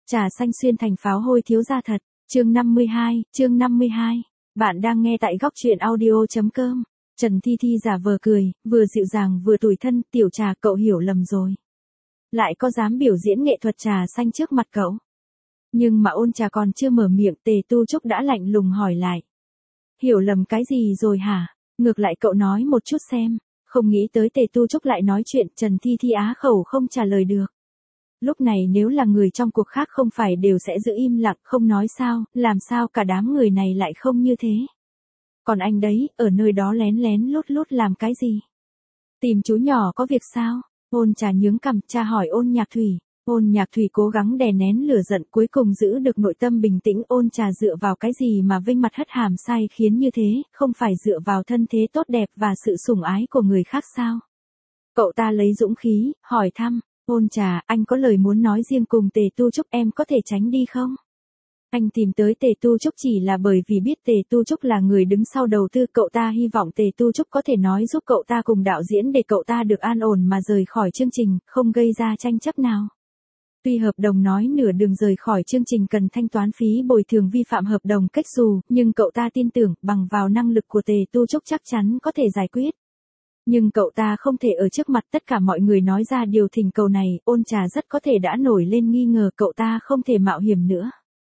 Trà xanh xuyên thành pháo hôi thiếu gia thật. Chương 52. Bạn đang nghe tại góc truyện audio.com. Trần Thi Thi giả vờ cười, vừa dịu dàng vừa tủi thân, tiểu Trà cậu hiểu lầm rồi. Lại có dám biểu diễn nghệ thuật trà xanh trước mặt cậu. Nhưng mà Ôn Trà còn chưa mở miệng, Tề Tu Trúc đã lạnh lùng hỏi lại. Hiểu lầm cái gì rồi hả? Ngược lại cậu nói một chút xem. Không nghĩ tới Tề Tu Trúc lại nói chuyện, Trần Thi Thi á khẩu không trả lời được. Lúc này nếu là người trong cuộc khác không phải đều sẽ giữ im lặng không nói sao, làm sao cả đám người này lại không như thế. Còn anh đấy, ở nơi đó lén lén lút lút làm cái gì? Tìm chú nhỏ có việc sao? Ôn Trà nhướng cằm, tra hỏi Ôn Nhạc Thủy. Ôn Nhạc Thủy cố gắng đè nén lửa giận, cuối cùng giữ được nội tâm bình tĩnh. Ôn Trà dựa vào cái gì mà vinh mặt hất hàm sai khiến như thế, không phải dựa vào thân thế tốt đẹp và sự sủng ái của người khác sao? Cậu ta lấy dũng khí, hỏi thăm. Ôn Trà, anh có lời muốn nói riêng cùng Tề Tu Trúc, em có thể tránh đi không? Anh tìm tới Tề Tu Trúc chỉ là bởi vì biết Tề Tu Trúc là người đứng sau đầu tư, cậu ta hy vọng Tề Tu Trúc có thể nói giúp cậu ta cùng đạo diễn để cậu ta được an ổn mà rời khỏi chương trình, không gây ra tranh chấp nào. Tuy hợp đồng nói nửa đường rời khỏi chương trình cần thanh toán phí bồi thường vi phạm hợp đồng cách xù, nhưng cậu ta tin tưởng bằng vào năng lực của Tề Tu Trúc chắc chắn có thể giải quyết. Nhưng cậu ta không thể ở trước mặt tất cả mọi người nói ra điều thỉnh cầu này, Ôn Trà rất có thể đã nổi lên nghi ngờ cậu ta không thể mạo hiểm nữa.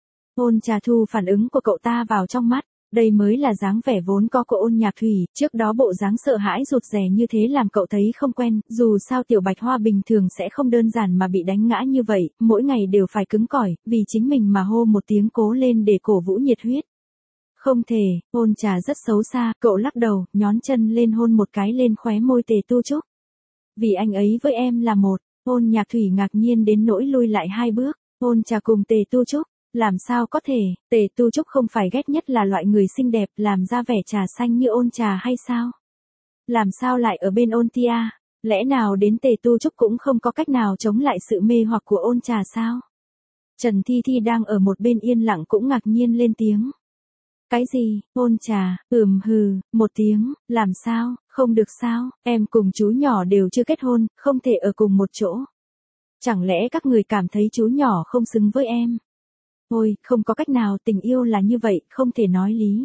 Ôn Trà thu phản ứng của cậu ta vào trong mắt, đây mới là dáng vẻ vốn có của Ôn Nhạc Thủy, trước đó bộ dáng sợ hãi rụt rè như thế làm cậu thấy không quen, dù sao Tiểu Bạch Hoa bình thường sẽ không đơn giản mà bị đánh ngã như vậy, mỗi ngày đều phải cứng cỏi, vì chính mình mà hô một tiếng cố lên để cổ vũ nhiệt huyết. Không thể, Ôn Trà rất xấu xa, cậu lắc đầu, nhón chân lên hôn một cái lên khóe môi Tề Tu Trúc. Vì anh ấy với em là một. Ôn Nhạc Thủy ngạc nhiên đến nỗi lui lại 2 bước, Ôn Trà cùng Tề Tu Trúc, làm sao có thể, Tề Tu Trúc không phải ghét nhất là loại người xinh đẹp làm ra vẻ trà xanh như Ôn Trà hay sao? Làm sao lại ở bên Ôn Tia, lẽ nào đến Tề Tu Trúc cũng không có cách nào chống lại sự mê hoặc của Ôn Trà sao? Trần Thi Thi đang ở một bên yên lặng cũng ngạc nhiên lên tiếng. Cái gì, Ôn Trà, hừ, một tiếng, làm sao, không được sao, em cùng chú nhỏ đều chưa kết hôn, không thể ở cùng một chỗ. Chẳng lẽ các người cảm thấy chú nhỏ không xứng với em? Ôi, không có cách nào, tình yêu là như vậy, không thể nói lý.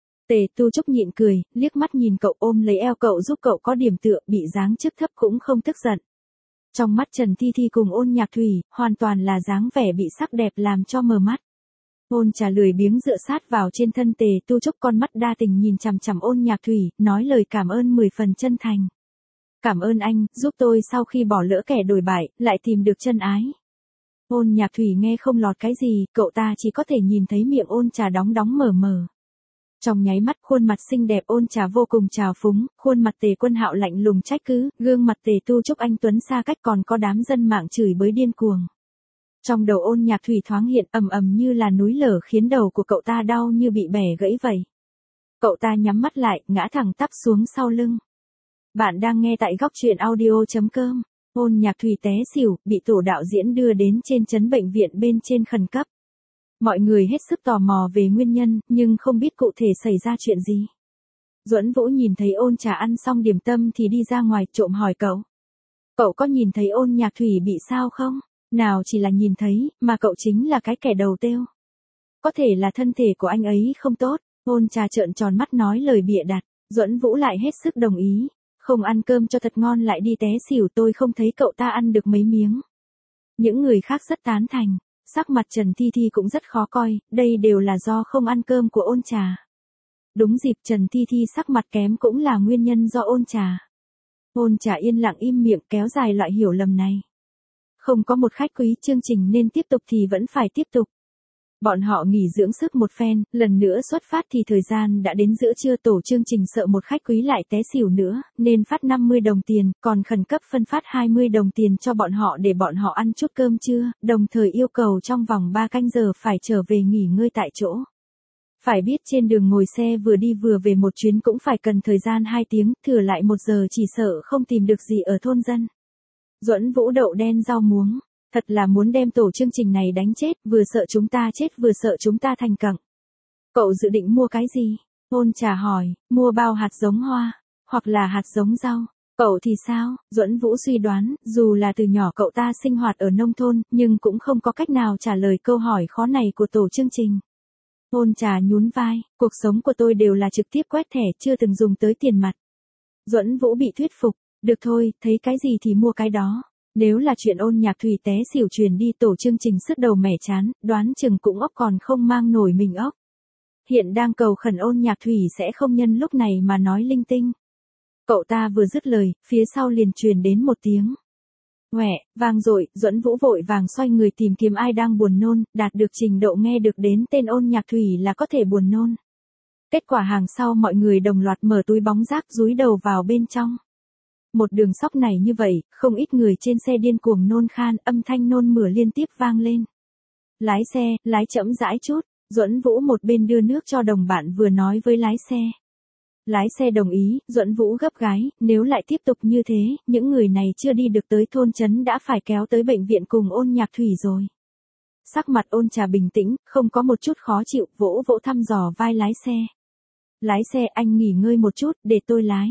Tề Tu Trúc nhịn cười, liếc mắt nhìn cậu ôm lấy eo cậu giúp cậu có điểm tựa, bị dáng chức thấp cũng không tức giận. Trong mắt Trần Thi Thi cùng Ôn Nhạc Thủy, hoàn toàn là dáng vẻ bị sắc đẹp làm cho mờ mắt. Ôn Trà lười biếng dựa sát vào trên thân Tề Tu Trúc, con mắt đa tình nhìn chằm chằm Ôn Nhạc Thủy, nói lời cảm ơn 10 phần chân thành. Cảm ơn anh, giúp tôi sau khi bỏ lỡ kẻ đồi bại, lại tìm được chân ái. Ôn Nhạc Thủy nghe không lọt cái gì, cậu ta chỉ có thể nhìn thấy miệng Ôn Trà đóng mở mở. Trong nháy mắt khuôn mặt xinh đẹp Ôn Trà vô cùng trào phúng, khuôn mặt Tề Quân Hạo lạnh lùng trách cứ, gương mặt Tề Tu Trúc anh tuấn xa cách, còn có đám dân mạng chửi bới điên cuồng. Trong đầu Ôn Nhạc Thủy thoáng hiện ầm ầm như là núi lở, khiến đầu của cậu ta đau như bị bẻ gãy vậy. Cậu ta nhắm mắt lại, ngã thẳng tắp xuống sau lưng. Bạn đang nghe tại góc truyện audio.com. Ôn Nhạc Thủy té xỉu, bị tổ đạo diễn đưa đến trên trấn bệnh viện bên trên khẩn cấp. Mọi người hết sức tò mò về nguyên nhân, nhưng không biết cụ thể xảy ra chuyện gì. Duẫn Vũ nhìn thấy Ôn Trà ăn xong điểm tâm thì đi ra ngoài trộm hỏi cậu. Cậu có nhìn thấy Ôn Nhạc Thủy bị sao không? Nào chỉ là nhìn thấy, mà cậu chính là cái kẻ đầu têu. Có thể là thân thể của anh ấy không tốt. Ôn Trà trợn tròn mắt nói lời bịa đặt. Duẫn Vũ lại hết sức đồng ý. Không ăn cơm cho thật ngon lại đi té xỉu, tôi không thấy cậu ta ăn được mấy miếng. Những người khác rất tán thành. Sắc mặt Trần Thi Thi cũng rất khó coi, đây đều là do không ăn cơm của Ôn Trà. Đúng dịp Trần Thi Thi sắc mặt kém cũng là nguyên nhân do Ôn Trà. Ôn Trà yên lặng im miệng kéo dài loại hiểu lầm này. Không có một khách quý, chương trình nên tiếp tục thì vẫn phải tiếp tục. Bọn họ nghỉ dưỡng sức một phen, lần nữa xuất phát thì thời gian đã đến giữa trưa, tổ chương trình sợ một khách quý lại té xỉu nữa, nên phát 50 đồng tiền, còn khẩn cấp phân phát 20 đồng tiền cho bọn họ để bọn họ ăn chút cơm trưa, đồng thời yêu cầu trong vòng 3 canh giờ phải trở về nghỉ ngơi tại chỗ. Phải biết trên đường ngồi xe vừa đi vừa về một chuyến cũng phải cần thời gian 2 tiếng, thừa lại 1 giờ chỉ sợ không tìm được gì ở thôn dân. Duẫn Vũ đậu đen rau muống. Thật là muốn đem tổ chương trình này đánh chết, vừa sợ chúng ta chết vừa sợ chúng ta thành cặng. Cậu dự định mua cái gì? Ôn Trà hỏi, mua bao hạt giống hoa, hoặc là hạt giống rau. Cậu thì sao? Duẫn Vũ suy đoán, dù là từ nhỏ cậu ta sinh hoạt ở nông thôn, nhưng cũng không có cách nào trả lời câu hỏi khó này của tổ chương trình. Ôn Trà nhún vai, cuộc sống của tôi đều là trực tiếp quét thẻ, chưa từng dùng tới tiền mặt. Duẫn Vũ bị thuyết phục, được thôi, thấy cái gì thì mua cái đó. Nếu là chuyện Ôn Nhạc Thủy té xỉu truyền đi tổ chương trình sứt đầu mẻ chán, đoán chừng cũng ốc còn không mang nổi mình ốc. Hiện đang cầu khẩn Ôn Nhạc Thủy sẽ không nhân lúc này mà nói linh tinh. Cậu ta vừa dứt lời, phía sau liền truyền đến một tiếng "Hoẹ", vang dội. Duẫn Vũ vội vàng xoay người tìm kiếm ai đang buồn nôn, đạt được trình độ nghe được đến tên Ôn Nhạc Thủy là có thể buồn nôn. Kết quả hàng sau mọi người đồng loạt mở túi bóng rác dúi đầu vào bên trong. Một đường sóc này như vậy, không ít người trên xe điên cuồng nôn khan, âm thanh nôn mửa liên tiếp vang lên. Lái xe, lái chậm rãi chút. Duẫn Vũ một bên đưa nước cho đồng bạn vừa nói với lái xe. Lái xe đồng ý, Duẫn Vũ gấp gái, nếu lại tiếp tục như thế, những người này chưa đi được tới thôn trấn đã phải kéo tới bệnh viện cùng Ôn Nhạc Thủy rồi. Sắc mặt Ôn Trà bình tĩnh, không có một chút khó chịu, vỗ vỗ thăm dò vai lái xe. Lái xe, anh nghỉ ngơi một chút, để tôi lái.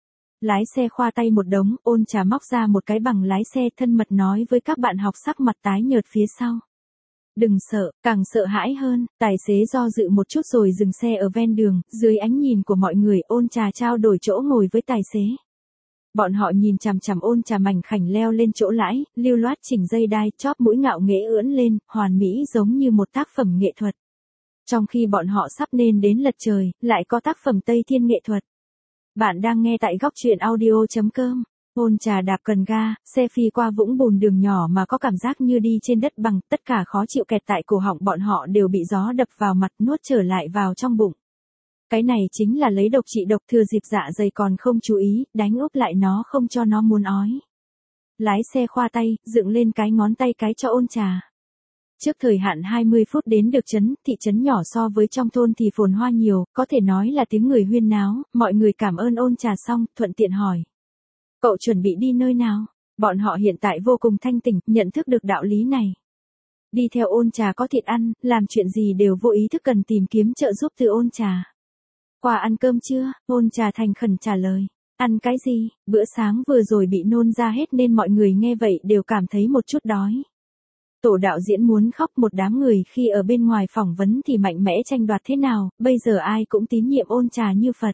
Lái xe khoa tay một đống, Ôn Trà móc ra một cái bằng lái xe thân mật nói với các bạn học sắc mặt tái nhợt phía sau. Đừng sợ, càng sợ hãi hơn, tài xế do dự một chút rồi dừng xe ở ven đường, dưới ánh nhìn của mọi người Ôn Trà trao đổi chỗ ngồi với tài xế. Bọn họ nhìn chằm chằm Ôn Trà mảnh khảnh leo lên chỗ lái, lưu loát chỉnh dây đai, chóp mũi ngạo nghễ ưỡn lên, hoàn mỹ giống như một tác phẩm nghệ thuật. Trong khi bọn họ sắp nên đến lật trời, lại có tác phẩm Tây Thiên nghệ thuật. Bạn đang nghe tại góc truyện audio.com. Ôn Trà đạp cần ga, xe phi qua vũng bùn đường nhỏ mà có cảm giác như đi trên đất bằng, tất cả khó chịu kẹt tại cổ họng bọn họ đều bị gió đập vào mặt nuốt trở lại vào trong bụng. Cái này chính là lấy độc trị độc, thừa dịp dạ dày còn không chú ý, đánh úp lại nó không cho nó muốn ói. Lái xe khoa tay, dựng lên cái ngón tay cái cho Ôn Trà. Trước thời hạn 20 phút đến được thị trấn nhỏ so với trong thôn thì phồn hoa nhiều, có thể nói là tiếng người huyên náo, mọi người cảm ơn Ôn Trà xong, thuận tiện hỏi. Cậu chuẩn bị đi nơi nào? Bọn họ hiện tại vô cùng thanh tỉnh, nhận thức được đạo lý này. Đi theo Ôn Trà có thịt ăn, làm chuyện gì đều vô ý thức cần tìm kiếm trợ giúp từ Ôn Trà. Qua ăn cơm chưa? Ôn Trà thành khẩn trả lời. Ăn cái gì? Bữa sáng vừa rồi bị nôn ra hết nên mọi người nghe vậy đều cảm thấy một chút đói. Tổ đạo diễn muốn khóc, một đám người khi ở bên ngoài phỏng vấn thì mạnh mẽ tranh đoạt thế nào, bây giờ ai cũng tín nhiệm Ôn Trà như Phật.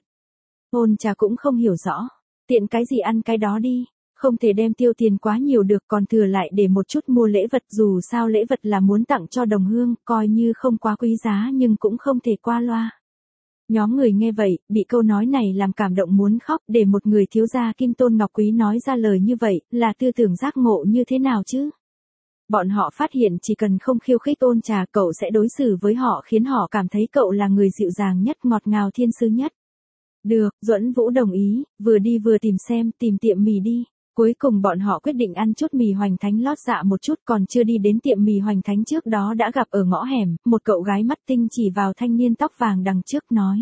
Ôn Trà cũng không hiểu rõ. Tiện cái gì ăn cái đó đi, không thể đem tiêu tiền quá nhiều được, còn thừa lại để một chút mua lễ vật, dù sao lễ vật là muốn tặng cho đồng hương, coi như không quá quý giá nhưng cũng không thể qua loa. Nhóm người nghe vậy, bị câu nói này làm cảm động muốn khóc, để một người thiếu gia Kim Tôn Ngọc Quý nói ra lời như vậy, là tư tưởng giác ngộ như thế nào chứ? Bọn họ phát hiện chỉ cần không khiêu khích Ôn Trà, cậu sẽ đối xử với họ khiến họ cảm thấy cậu là người dịu dàng nhất, ngọt ngào thiên sứ nhất. Được, Duẫn Vũ đồng ý, vừa đi vừa tìm tiệm mì đi. Cuối cùng bọn họ quyết định ăn chút mì Hoành Thánh lót dạ một chút, còn chưa đi đến tiệm mì Hoành Thánh trước đó đã gặp ở ngõ hẻm, một cậu gái mắt tinh chỉ vào thanh niên tóc vàng đằng trước nói.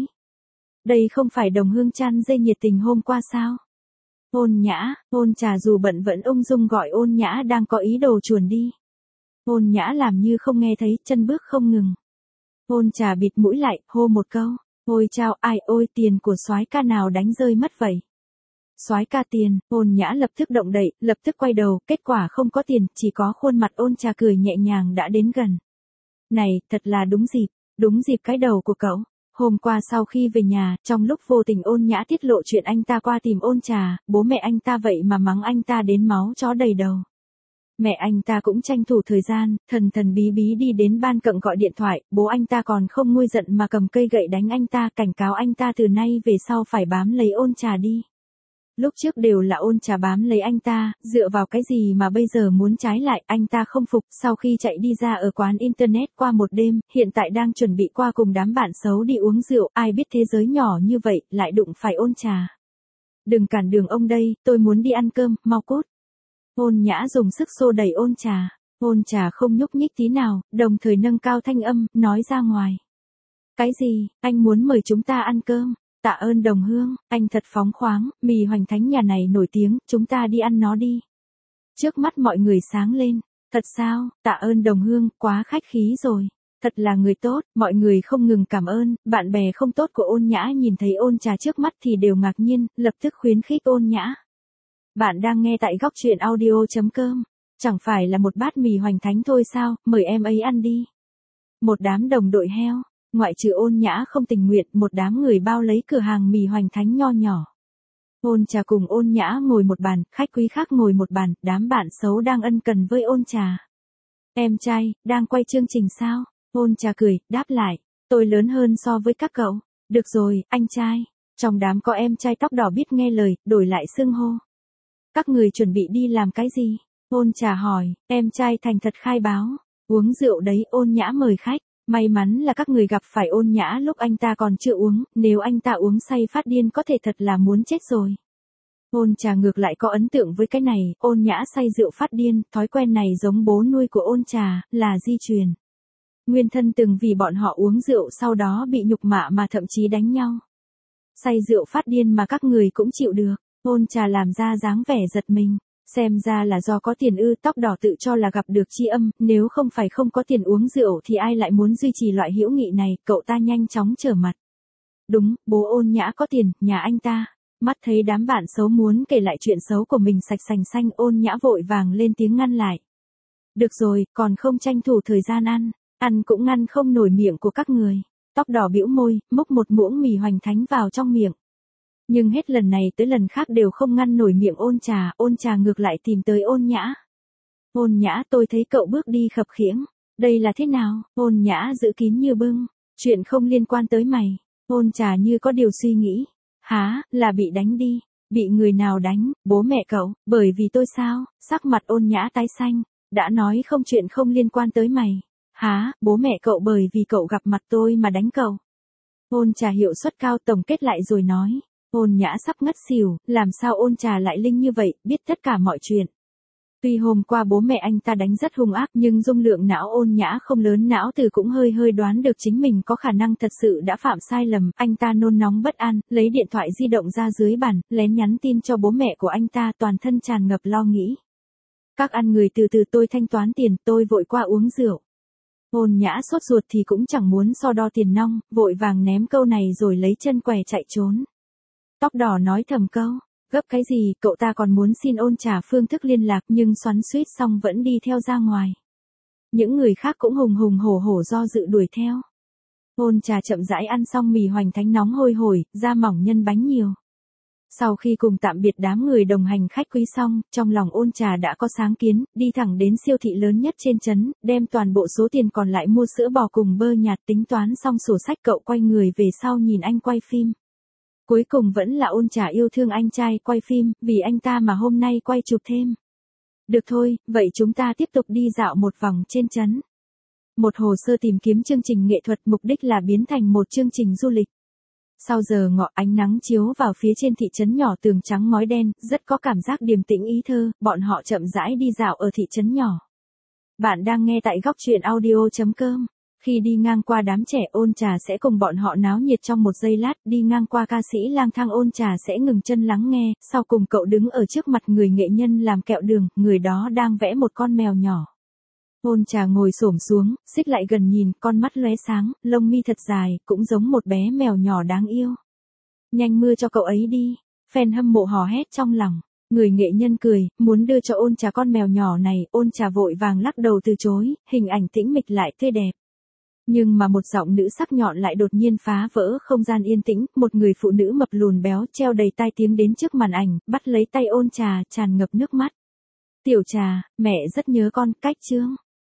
Đây không phải đồng hương chăn dây nhiệt tình hôm qua sao? Ôn Nhã, Ôn Trà dù bận vẫn ung dung gọi Ôn Nhã đang có ý đồ chuồn đi. Ôn Nhã làm như không nghe thấy, chân bước không ngừng. Ôn Trà bịt mũi lại, hô một câu. Ôi chao, ai ôi, tiền của soái ca nào đánh rơi mất vậy? Soái ca tiền, Ôn Nhã lập tức động đậy, lập tức quay đầu, kết quả không có tiền, chỉ có khuôn mặt Ôn Trà cười nhẹ nhàng đã đến gần. Này, thật là đúng dịp cái đầu của cậu. Hôm qua sau khi về nhà, trong lúc vô tình Ôn Nhã tiết lộ chuyện anh ta qua tìm Ôn Trà, bố mẹ anh ta vậy mà mắng anh ta đến máu chó đầy đầu. Mẹ anh ta cũng tranh thủ thời gian, thần bí bí đi đến ban cận gọi điện thoại, bố anh ta còn không nguôi giận mà cầm cây gậy đánh anh ta, cảnh cáo anh ta từ nay về sau phải bám lấy Ôn Trà đi. Lúc trước đều là Ôn Trà bám lấy anh ta, dựa vào cái gì mà bây giờ muốn trái lại, anh ta không phục, sau khi chạy đi ra ở quán internet qua một đêm, hiện tại đang chuẩn bị qua cùng đám bạn xấu đi uống rượu, ai biết thế giới nhỏ như vậy, lại đụng phải Ôn Trà. Đừng cản đường ông đây, tôi muốn đi ăn cơm, mau cút. Ôn Nhã dùng sức xô đẩy Ôn Trà. Ôn Trà không nhúc nhích tí nào, đồng thời nâng cao thanh âm, nói ra ngoài. Cái gì, anh muốn mời chúng ta ăn cơm? Tạ ơn đồng hương, anh thật phóng khoáng, mì Hoành Thánh nhà này nổi tiếng, chúng ta đi ăn nó đi. Trước mắt mọi người sáng lên. Thật sao, tạ ơn đồng hương, quá khách khí rồi. Thật là người tốt, mọi người không ngừng cảm ơn, bạn bè không tốt của Ôn Nhã nhìn thấy Ôn Trà trước mắt thì đều ngạc nhiên, lập tức khuyến khích Ôn Nhã. Bạn đang nghe tại góc truyện audio.com. Chẳng phải là một bát mì hoành thánh thôi sao, mời em ấy ăn đi. Một đám đồng đội heo, ngoại trừ Ôn Nhã không tình nguyện, một đám người bao lấy cửa hàng mì hoành thánh nho nhỏ. Ôn Trà cùng Ôn Nhã ngồi một bàn, khách quý khác ngồi một bàn, đám bạn xấu đang ân cần với Ôn Trà. Em trai, đang quay chương trình sao? Ôn Trà cười, đáp lại, tôi lớn hơn so với các cậu. Được rồi, anh trai. Trong đám có em trai tóc đỏ biết nghe lời, đổi lại xưng hô. Các người chuẩn bị đi làm cái gì? Ôn Trà hỏi, em trai thành thật khai báo. Uống rượu đấy, Ôn Nhã mời khách. May mắn là các người gặp phải Ôn Nhã lúc anh ta còn chưa uống, nếu anh ta uống say phát điên có thể thật là muốn chết rồi. Ôn Trà ngược lại có ấn tượng với cái này, Ôn Nhã say rượu phát điên, thói quen này giống bố nuôi của Ôn Trà, là di truyền. Nguyên thân từng vì bọn họ uống rượu sau đó bị nhục mạ mà thậm chí đánh nhau. Say rượu phát điên mà các người cũng chịu được. Ôn Trà làm ra dáng vẻ giật mình. Xem ra là do có tiền ư, tóc đỏ tự cho là gặp được tri âm, nếu không phải không có tiền uống rượu thì ai lại muốn duy trì loại hữu nghị này, cậu ta nhanh chóng trở mặt. Đúng, bố Ôn Nhã có tiền, nhà anh ta. Mắt thấy đám bạn xấu muốn kể lại chuyện xấu của mình sạch sành xanh, Ôn Nhã vội vàng lên tiếng ngăn lại. Được rồi, còn không tranh thủ thời gian ăn cũng ngăn không nổi miệng của các người. Tóc đỏ bĩu môi, múc một muỗng mì hoành thánh vào trong miệng. Nhưng hết lần này tới lần khác đều không ngăn nổi miệng Ôn Trà ngược lại tìm tới Ôn Nhã. Ôn Nhã, tôi thấy cậu bước đi khập khiễng. Đây là thế nào? Ôn Nhã giữ kín như bưng. Chuyện không liên quan tới mày. Ôn Trà như có điều suy nghĩ. Hả, là bị đánh đi. Bị người nào đánh, bố mẹ cậu, bởi vì tôi sao? Sắc mặt Ôn Nhã tái xanh. Đã nói không, chuyện không liên quan tới mày. Hả, bố mẹ cậu bởi vì cậu gặp mặt tôi mà đánh cậu. Ôn Trà hiệu suất cao tổng kết lại rồi nói. Ôn Nhã sắp ngất xỉu, làm sao Ôn Trà lại linh như vậy, biết tất cả mọi chuyện. Tuy hôm qua bố mẹ anh ta đánh rất hung ác nhưng dung lượng não Ôn Nhã không lớn, não từ cũng hơi đoán được chính mình có khả năng thật sự đã phạm sai lầm. Anh ta nôn nóng bất an, lấy điện thoại di động ra dưới bàn, lén nhắn tin cho bố mẹ của anh ta, toàn thân tràn ngập lo nghĩ. Các ăn người từ từ, tôi thanh toán tiền, tôi vội qua uống rượu. Ôn Nhã sốt ruột thì cũng chẳng muốn so đo tiền nong, vội vàng ném câu này rồi lấy chân què chạy trốn. Tóc đỏ nói thầm câu, gấp cái gì, cậu ta còn muốn xin Ôn Trà phương thức liên lạc nhưng xoắn xuýt xong vẫn đi theo ra ngoài. Những người khác cũng hùng hổ do dự đuổi theo. Ôn Trà chậm rãi ăn xong mì hoành thánh nóng hôi hổi, da mỏng nhân bánh nhiều. Sau khi cùng tạm biệt đám người đồng hành khách quý xong, trong lòng Ôn Trà đã có sáng kiến, đi thẳng đến siêu thị lớn nhất trên trấn, đem toàn bộ số tiền còn lại mua sữa bò cùng bơ nhạt, tính toán xong sổ sách cậu quay người về sau nhìn anh quay phim. Cuối cùng vẫn là Ôn Trà yêu thương anh trai quay phim, vì anh ta mà hôm nay quay chụp thêm. Được thôi, vậy chúng ta tiếp tục đi dạo một vòng trên trấn. Một hồ sơ tìm kiếm chương trình nghệ thuật, mục đích là biến thành một chương trình du lịch. Sau giờ ngọ, ánh nắng chiếu vào phía trên thị trấn nhỏ, tường trắng ngói đen, rất có cảm giác điềm tĩnh ý thơ, bọn họ chậm rãi đi dạo ở thị trấn nhỏ. Bạn đang nghe tại góc truyện audio.com. Khi đi ngang qua đám trẻ, Ôn Trà sẽ cùng bọn họ náo nhiệt trong một giây lát, đi ngang qua ca sĩ lang thang Ôn Trà sẽ ngừng chân lắng nghe, sau cùng cậu đứng ở trước mặt người nghệ nhân làm kẹo đường, người đó đang vẽ một con mèo nhỏ. Ôn Trà ngồi xổm xuống, xích lại gần nhìn, con mắt lóe sáng, lông mi thật dài, cũng giống một bé mèo nhỏ đáng yêu. Nhanh mưa cho cậu ấy đi, fan hâm mộ hò hét trong lòng. Người nghệ nhân cười, muốn đưa cho Ôn Trà con mèo nhỏ này, Ôn Trà vội vàng lắc đầu từ chối, hình ảnh tĩnh mịch lại tươi đẹp. Nhưng mà một giọng nữ sắc nhọn lại đột nhiên phá vỡ không gian yên tĩnh, một người phụ nữ mập lùn béo treo đầy tai tiếng đến trước màn ảnh, bắt lấy tay Ôn Trà, tràn ngập nước mắt. Tiểu Trà, mẹ rất nhớ con, cách chương.